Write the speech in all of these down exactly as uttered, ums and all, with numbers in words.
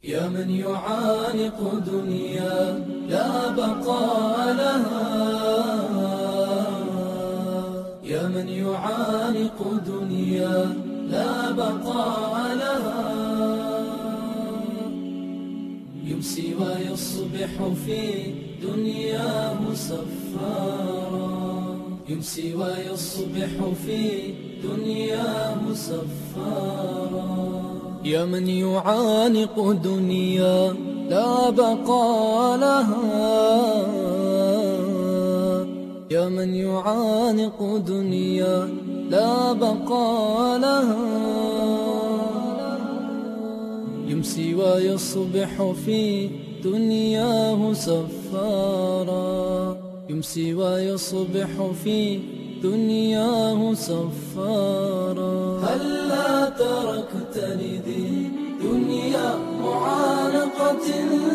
يا من يعانق دنيا لا بقاء لها، يا من يعانق دنيا لا بقاء لها، يمسي ويصبح في دنياه سفارا، يمسي ويصبح في دنياه سفارا. يا من يعانق دنيا لا بقاء لها، يا من يعانق دنيا لا بقاء لها، يمسي ويصبح في دنياه سفارا، يمسي ويصبح في دنياه سفارا. هلا تركتني ذي دنيا معانقة،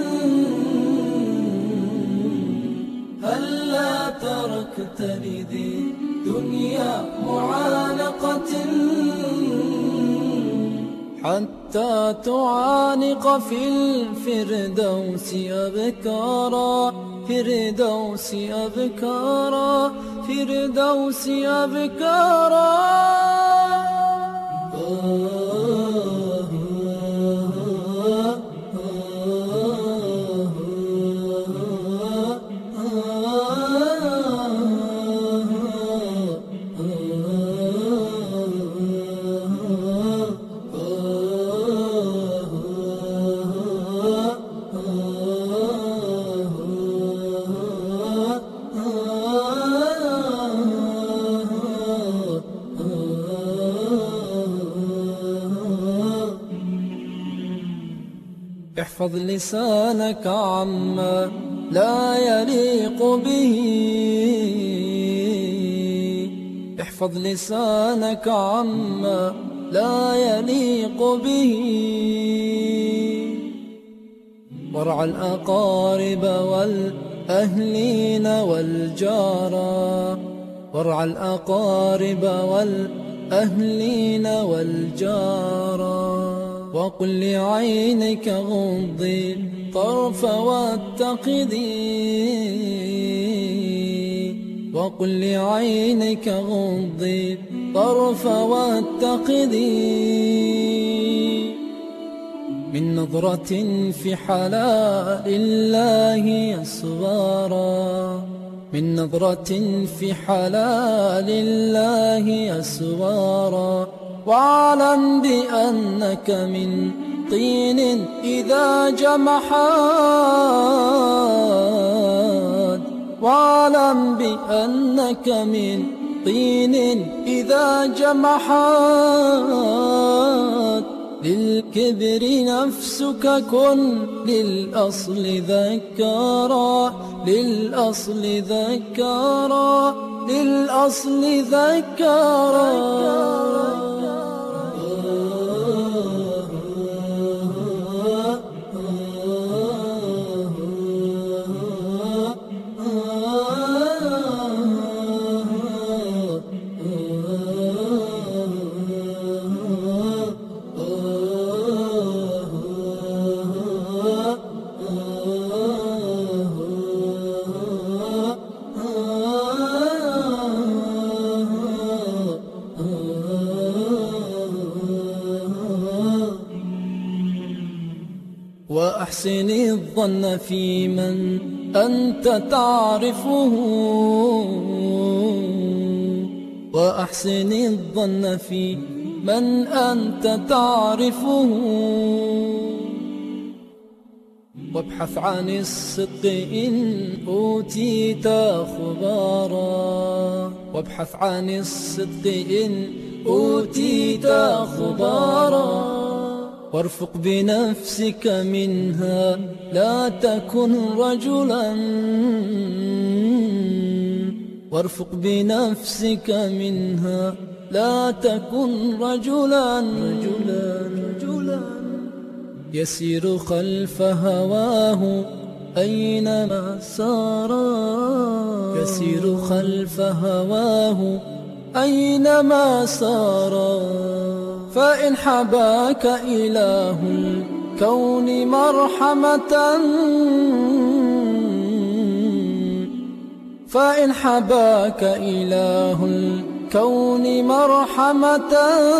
هلا تركتني ذي دنيا معانقة، حتى تعانق في الفردوس أبكارا، فردوس أبكارا، فردوس أبكارا. احفظ لسانك عما لا يليق به، احفظ لسانك عما لا يليق به، وارعى الأقارب والأهلين والجارا، وارعى الأقارب والأهلين والجارا. وقل لعينك غضي الطرف واتقدي، وقل لعينك غضي الطرف واتقدي، من نظرة في حلال الله أسوارا، من نظرة في حلال الله أسوارا. واعلم بأنك من طين إذا جمحت، واعلم بأنك من طين إذا جمحت، للكبر نفسك كن للأصل ذكارا، للأصل ذكارا، للأصل ذكارا. وأحسن الظن في من أنت تعرفه، وأحسن الظن في من أنت تعرفه، وابحث عن الصدق إن أوتيت خبارا، وابحث عن الصدق إن أوتيت خبارا. وارفق بنفسك منها لا تكن رجلا، وارفق بنفسك منها لا تكن رجلا، رجلا رجلا يسير خلف هواه أينما سارا، يسير خلف هواه أينما سارا. فإن حباك إله الكون مرحمة، فإن حباك إله الكون مرحمة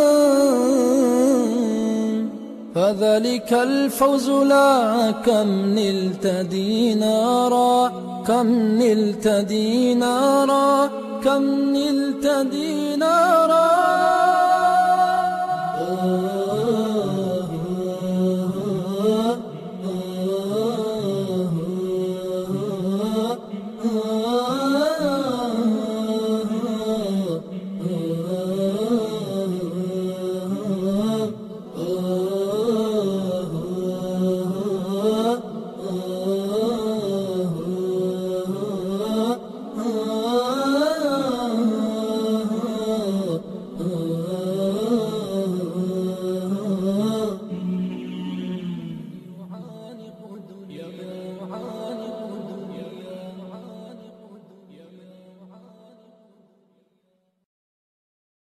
فذلك الفوز لا كم نلت دينارا، كم نلت دينارا، كم نلت دينارا.